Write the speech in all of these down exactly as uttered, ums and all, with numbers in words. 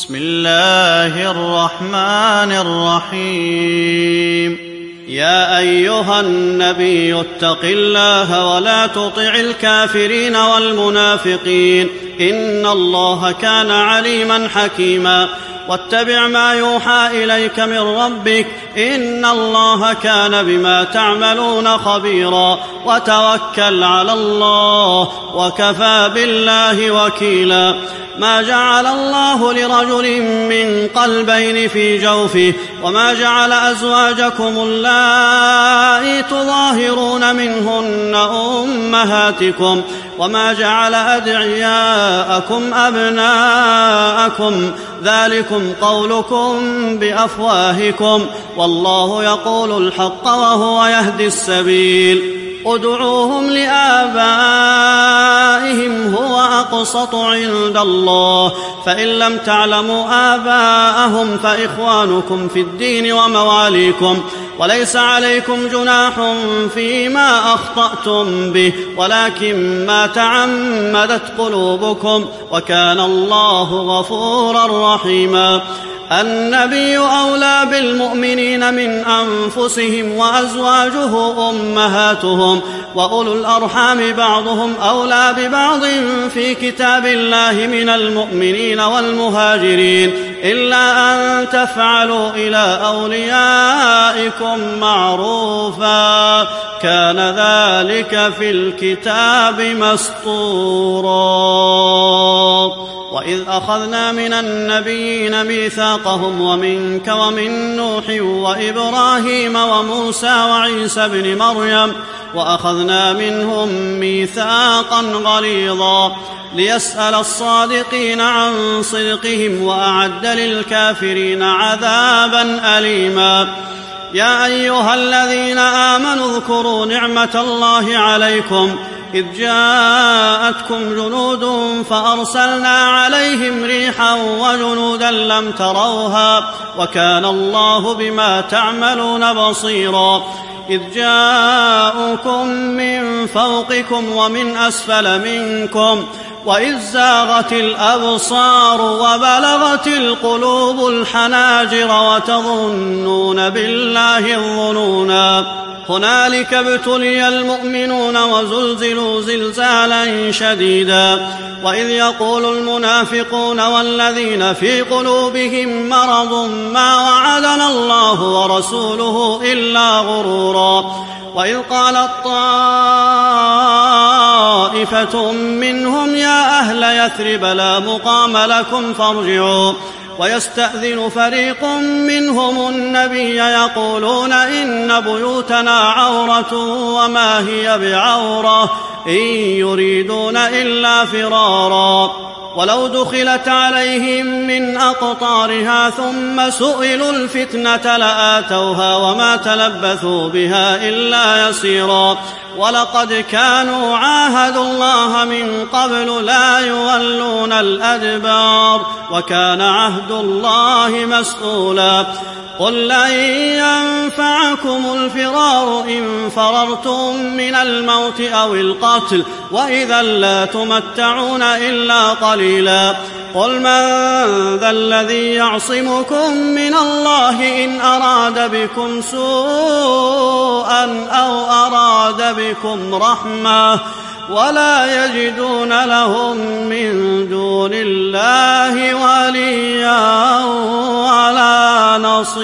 بسم الله الرحمن الرحيم. يا أيها النبي اتق الله ولا تطع الكافرين والمنافقين إن الله كان عليما حكيما. واتبع ما يوحى إليك من ربك إن الله كان بما تعملون خبيرا. وتوكل على الله وكفى بالله وكيلا. ما جعل الله لرجل من قلبين في جوفه وما جعل أزواجكم اللائي تظاهرون منهن أمهاتكم وما جعل أدعياءكم أبناءكم ذلكم قولكم بأفواهكم والله يقول الحق وهو يهدي السبيل. ادعوهم لآبائهم هو أقسط عند الله فإن لم تعلموا آباءهم فإخوانكم في الدين ومواليكم وليس عليكم جناح فيما أخطأتم به ولكن ما تعمدت قلوبكم وكان الله غفورا رحيما. النبي أولى بالمؤمنين من أنفسهم وأزواجه أمهاتهم وأولو الأرحام بعضهم أولى ببعض في كتاب الله من المؤمنين والمهاجرين إلا أن تفعلوا إلى أوليائكم معروفا كان ذلك في الكتاب مسطورا. وإذ أخذنا من النبيين ميثاقهم ومنك ومن نوح وإبراهيم وموسى وعيسى بن مريم وأخذنا منهم ميثاقا غليظا ليسأل الصادقين عن صدقهم وأعد للكافرين عذابا أليما. يا أيها الذين آمنوا اذكروا نعمة الله عليكم إذ جاءتكم جنود فأرسلنا عليهم ريحا وجنودا لم تروها وكان الله بما تعملون بصيرا. إذ جاءوكم من فوقكم ومن أسفل منكم وإذ زاغت الأبصار وبلغت القلوب الحناجر وتظنون بالله الظنونا. هنالك ابتلي المؤمنون وزلزلوا زلزالا شديدا. وإذ يقول المنافقون والذين في قلوبهم مرض ما وعدنا الله ورسوله إلا غرورا. وإذ قالت طائفة منهم يا أهل يثرب لا مقام لكم فارجعوا ويستأذن فريق منهم النبي يقولون إن بيوتنا عورة وما هي بعورة إن يريدون إلا فرارا. ولو دخلت عليهم من أقطارها ثم سئلوا الفتنة لآتوها وما تلبثوا بها إلا يسيرا. ولقد كانوا عاهدوا الله من قبل لا يولون الأدبار وكان عهد الله مسؤولا. قل لن ينفعكم الفرار إن فررتم من الموت أو القتل وإذا لا تمتعون إلا قليلا. قل من ذا الذي يعصمكم من الله إن أراد بكم سوءا أو أراد بكم رحمة ولا يجدون لهم من دون الله وليا ولا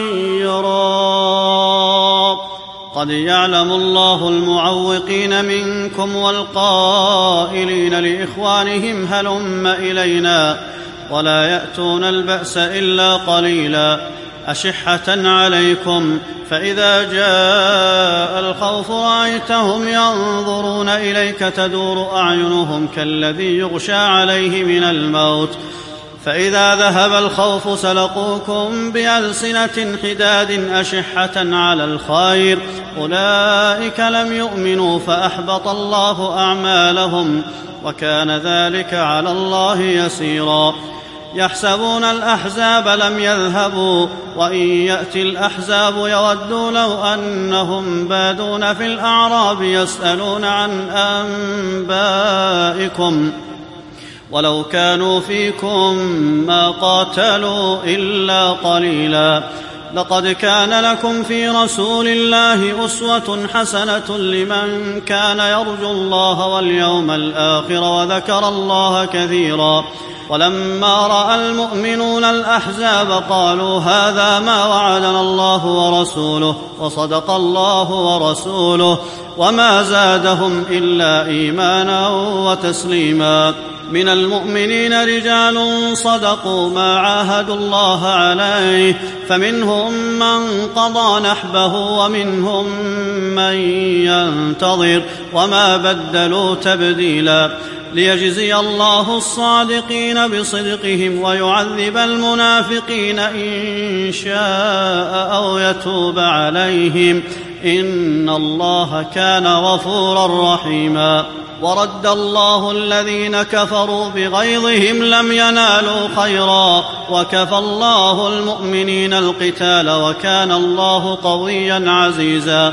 نصيرا. قد يعلم الله المعوقين منكم والقائلين لإخوانهم هلم إلينا ولا يأتون البأس إلا قليلا أشحة عليكم فإذا جاء الخوف رأيتهم ينظرون إليك تدور أعينهم كالذي يغشى عليه من الموت فإذا ذهب الخوف سلقوكم بألسنة حداد أشحة على الخير أولئك لم يؤمنوا فأحبط الله أعمالهم وكان ذلك على الله يسيرا. يحسبون الأحزاب لم يذهبوا وإن يأتي الأحزاب يودوا لو أنهم بادون في الأعراب يسألون عن أنبائكم ولو كانوا فيكم ما قاتلوا إلا قليلا. لقد كان لكم في رسول الله أسوة حسنة لمن كان يرجو الله واليوم الآخر وذكر الله كثيرا. ولما رأى المؤمنون الأحزاب قالوا هذا ما وعدنا الله ورسوله وصدق الله ورسوله وما زادهم إلا إيمانا وتسليما. من المؤمنين رجال صدقوا ما عاهدوا الله عليه فمنهم من قضى نحبه ومنهم من ينتظر وما بدلوا تبديلا. ليجزي الله الصادقين بصدقهم ويعذب المنافقين إن شاء أو يتوب عليهم إن الله كان غفورا رحيما. ورد الله الذين كفروا بغيظهم لم ينالوا خيرا وكفى الله المؤمنين القتال وكان الله قويا عزيزا.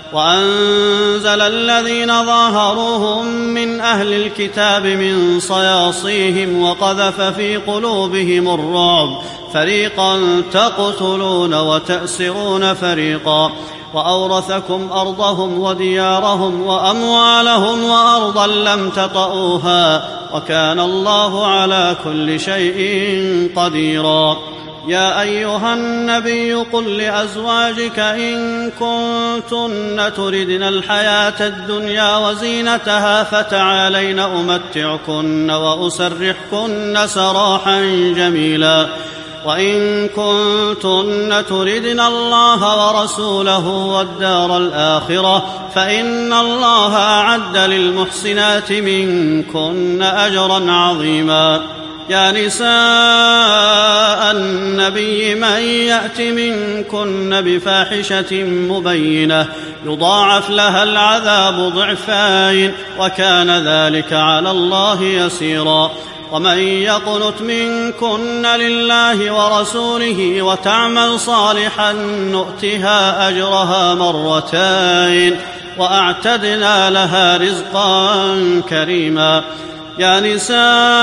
وأنزل الذين ظاهروهم من أهل الكتاب من صياصيهم وقذف في قلوبهم الرعب فريقا تقتلون وتأسرون فريقا. وأورثكم أرضهم وديارهم وأموالهم وأرضا لم تطئوها وكان الله على كل شيء قديرا. يا أيها النبي قل لأزواجك إن كنتن تردن الحياة الدنيا وزينتها فتعالين أمتعكن وأسرحكن سراحا جميلا. وإن كنتن تردن الله ورسوله والدار الآخرة فإن الله أعد للمحسنات منكن أجرا عظيما. يا نساء النبي من يأت منكن بفاحشة مبينة يضاعف لها العذاب ضعفين وكان ذلك على الله يسيرا. ومن يقنت منكن لله ورسوله وتعمل صالحا نؤتها أجرها مرتين وأعتدنا لها رزقا كريما. يا نساء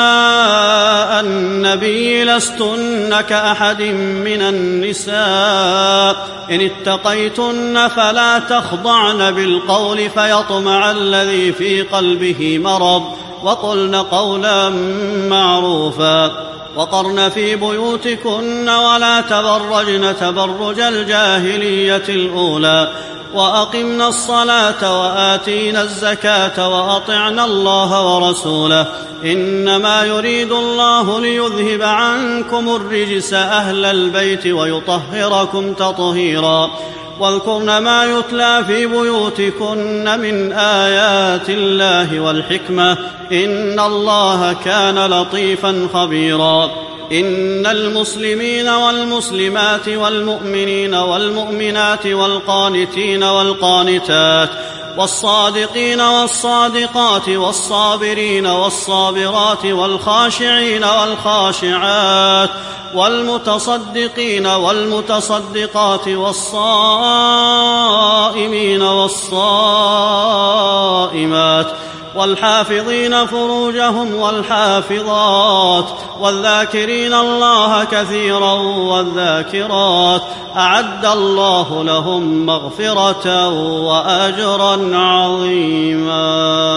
النبي لستن كأحد من النساء إن اتقيتن فلا تخضعن بالقول فيطمع الذي في قلبه مرض وقلن قولا معروفا. وقرن في بيوتكن ولا تبرجن تبرج الجاهلية الأولى وأقمنا الصلاة وآتينا الزكاة وأطعنا الله ورسوله إنما يريد الله ليذهب عنكم الرجس أهل البيت ويطهركم تطهيرا. واذكرن ما يتلى في بيوتكن من آيات الله والحكمة إن الله كان لطيفا خبيرا. إن المسلمين والمسلمات والمؤمنين والمؤمنات والقانتين والقانتات والصادقين والصادقات والصابرين والصابرات والخاشعين والخاشعات والمتصدقين والمتصدقات والصائمين والصائمات والحافظين فروجهم والحافظات والذاكرين الله كثيرا والذاكرات أعد الله لهم مغفرة وأجرا عظيما.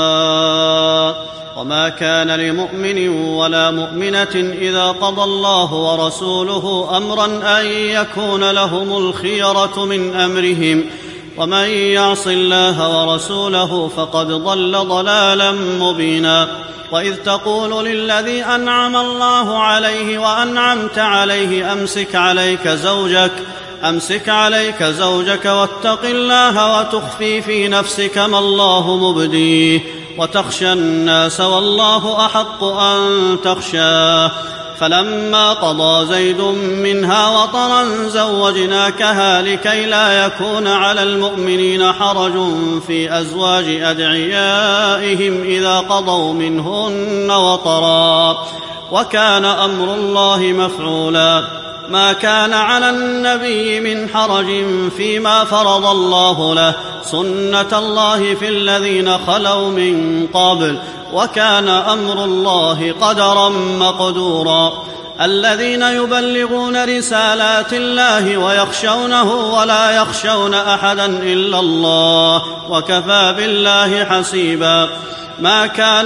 وما كان لمؤمن ولا مؤمنة إذا قضى الله ورسوله أمرا أن يكون لهم الخيرة من أمرهم ومن يعص الله ورسوله فقد ضل ضلالا مبينا. وإذ تقول للذي أنعم الله عليه وأنعمت عليه أمسك عليك زوجك أمسك عليك زوجك واتق الله وتخفي في نفسك ما الله مبديه وتخشى الناس والله أحق أن تخشاه. فلما قضى زيد منها وطرا زوجناكها لكي لا يكون على المؤمنين حرج في أزواج أدعيائهم إذا قضوا منهن وطرا وكان أمر الله مفعولا. ما كان على النبي من حرج فيما فرض الله له سنة الله في الذين خلوا من قبل وكان أمر الله قدرا مقدورا الذين يبلغون رسالات الله ويخشونه ولا يخشون أحدا إلا الله وكفى بالله حسيبا ما كان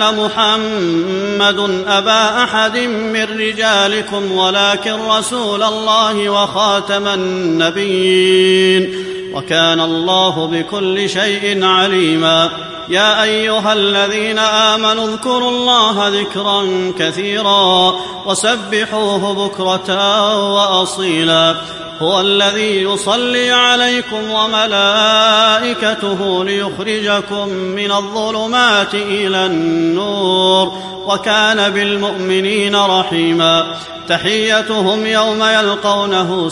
محمد أبا أحد من رجالكم ولكن رسول الله وخاتم النبيين وكان الله بكل شيء عليما يا أيها الذين آمنوا اذكروا الله ذكرا كثيرا وسبحوه بكرة وأصيلا هو الذي يصلي عليكم وملائكته ليخرجكم من الظلمات إلى النور وكان بالمؤمنين رحيما تحيتهم يوم يلقونه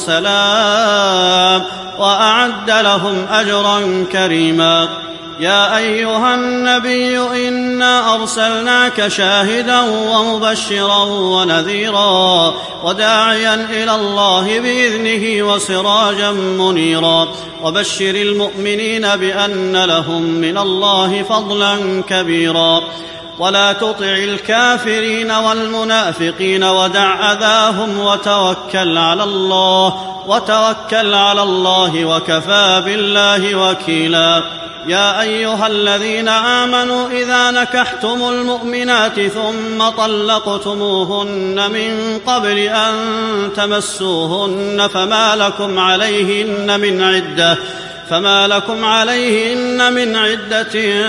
سلام وأعد لهم أجرا كريما يا أيها النبي إنا أرسلناك شاهدا ومبشرا ونذيرا وداعيا إلى الله بإذنه وسراجا منيرا وبشر المؤمنين بأن لهم من الله فضلا كبيرا ولا تطع الكافرين والمنافقين ودع أذاهم وتوكل على الله وتوكل على الله وكفى بالله وكيلا يا أيها الذين آمنوا إذا نكحتم المؤمنات ثم طلقتموهن من قبل أن تمسوهن فما لكم عليهن من عدة فما لكم عليهن من عدة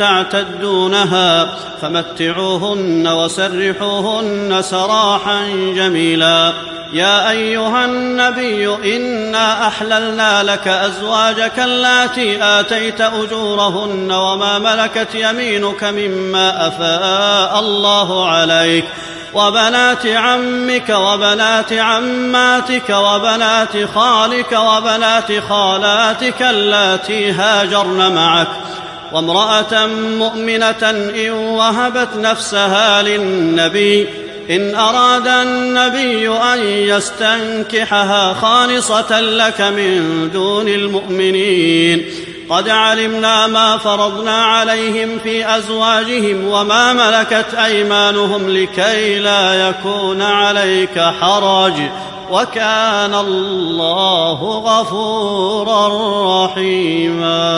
تعتدونها فمتعوهن وسرحوهن سراحا جميلا يا أيها النبي إنا أحللنا لك أزواجك اللاتي آتيت أجورهن وما ملكت يمينك مما أفاء الله عليك وبنات عمك وبنات عماتك وبنات خالك وبنات خالاتك اللاتي هاجرن معك وامرأة مؤمنة إن وهبت نفسها للنبي إن أراد النبي أن يستنكحها خالصة لك من دون المؤمنين قد علمنا ما فرضنا عليهم في أزواجهم وما ملكت أيمانهم لكي لا يكون عليك حرج وكان الله غفورا رحيما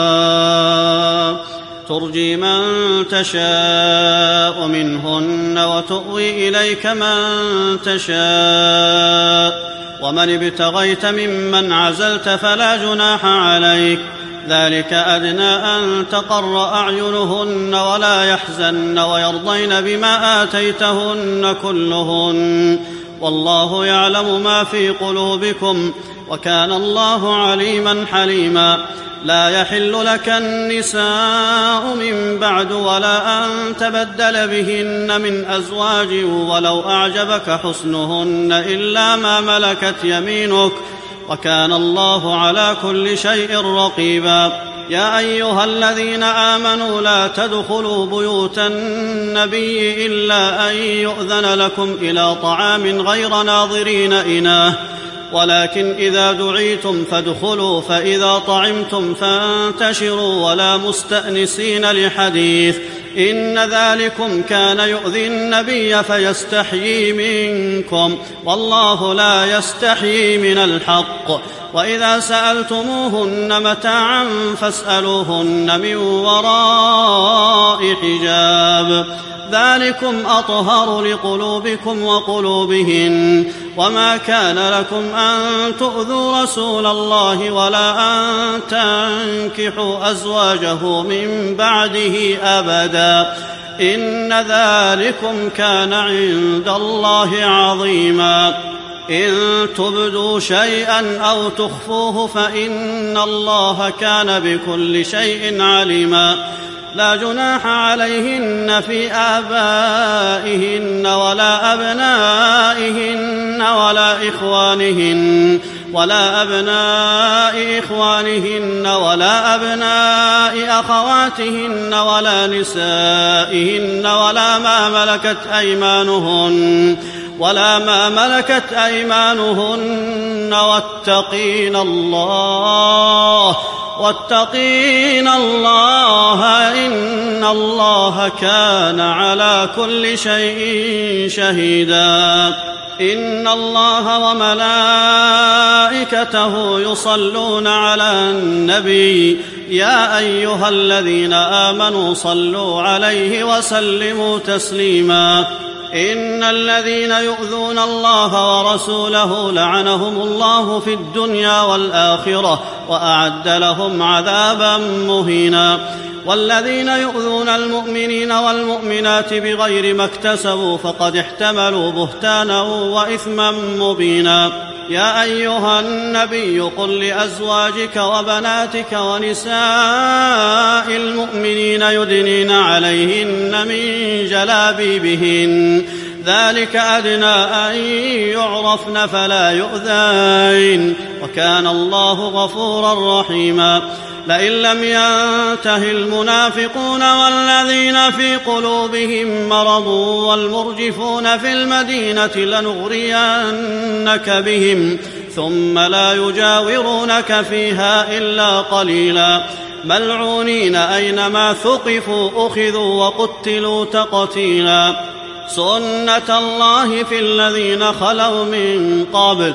ترجي من تشاء منهن وتؤوي إليك من تشاء ومن ابتغيت ممن عزلت فلا جناح عليك ذلك أدنى أن تقر أعينهن ولا يحزن ويرضين بما آتيتهن كلهن والله يعلم ما في قلوبكم وكان الله عليما حليما لا يحل لك النساء من بعد ولا أن تبدل بهن من أزواج ولو أعجبك حسنهن إلا ما ملكت يمينك وكان الله على كل شيء رقيبا يا أيها الذين آمنوا لا تدخلوا بيوت النبي إلا أن يؤذن لكم إلى طعام غير ناظرين إناه ولكن إذا دعيتم فادخلوا فإذا طعمتم فانتشروا ولا مستأنسين لحديث إن ذلكم كان يؤذي النبي فيستحيي منكم والله لا يستحيي من الحق وإذا سألتموهن متاعا فاسألوهن من وراء حجاب ذلكم أطهر لقلوبكم وقلوبهن وما كان لكم أن تؤذوا رسول الله ولا أن تنكحوا أزواجه من بعده أبدا إن ذلكم كان عند الله عظيما إن تبدوا شيئا أو تخفوه فإن الله كان بكل شيء عليما لا جناح عليهن في آبائهن ولا أبنائهن ولا إخوانهن ولا أبناء إخوانهن ولا أبناء أخواتهن ولا نسائهن ولا ما ملكت أيمانهن ولا ما ملكت أيمانهن واتقين الله واتقين الله إن الله كان على كل شيء شهيدا. إن الله وملائكته يصلون على النبي يا أيها الذين آمنوا صلوا عليه وسلموا تسليما. إن الذين يؤذون الله ورسوله لعنهم الله في الدنيا والآخرة وأعد لهم عذابا مهينا. والذين يؤذون المؤمنين والمؤمنات بغير ما اكتسبوا فقد احتملوا بهتانا وإثما مبينا. يا أيها النبي قل لأزواجك وبناتك ونساء المؤمنين يدنين عليهن من جلابيبهن ذلك أدنى أن يعرفن فلا يؤذين وكان الله غفورا رحيما. لئن لم ينته المنافقون والذين في قلوبهم مرض والمرجفون في المدينة لنغرينك بهم ثم لا يجاورونك فيها إلا قليلا ملعونين أينما ثقفوا أخذوا وقتلوا تقتيلا. سنة الله في الذين خلوا من قبل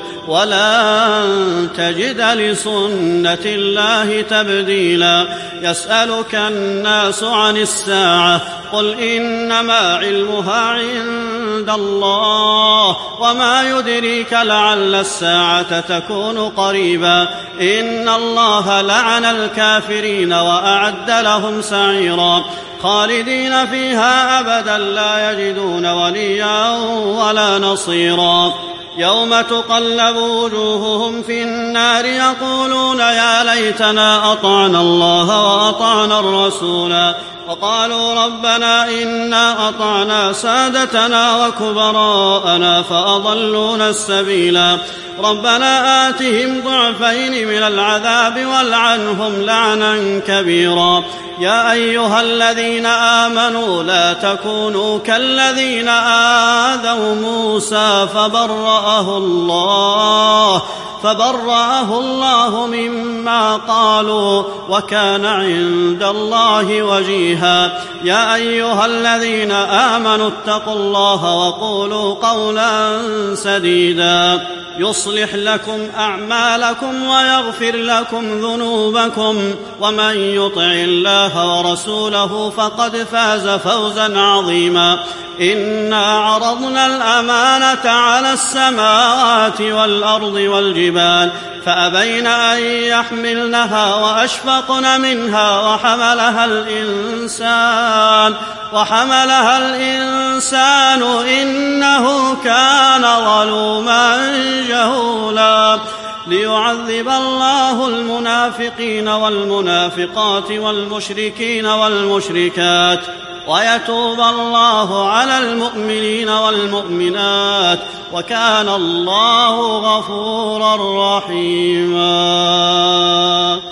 ولن تجد لسنة الله تبديلا. يسألك الناس عن الساعة قل إنما علمها عند الله وما يدريك لعل الساعة تكون قريبا. إن الله لعن الكافرين وأعد لهم سعيرا خالدين فيها أبدا لا يجدون وليا ولا نصيرا. يوم تقلب وجوههم في النار يقولون يا ليتنا أطعنا الله وأطعنا الرسولا وقالوا ربنا إنا أطعنا سادتنا وكبراءنا فأضلونا السبيلا. ربنا آتهم ضعفين من العذاب والعنهم لعنا كبيرا. يا أيها الذين آمنوا لا تكونوا كالذين آذوا موسى فبرأه الله فبرأه الله مما قالوا وكان عند الله وجيها. يا أيها الذين آمنوا اتقوا الله وقولوا قولا سديدا يصلح لكم أعمالكم ويغفر لكم ذنوبكم ومن يطع الله ورسوله فقد فاز فوزا عظيما. إنا عرضنا الأمانة على السماوات والأرض والجبال فأبين أن يحملنها وأشفقن منها وحملها الإنسان وحملها الإنسان إنه كان ظلوما جهولا. ليعذب الله المنافقين والمنافقات والمشركين والمشركات ويتوب الله على المؤمنين والمؤمنات وكان الله غفورا رحيما.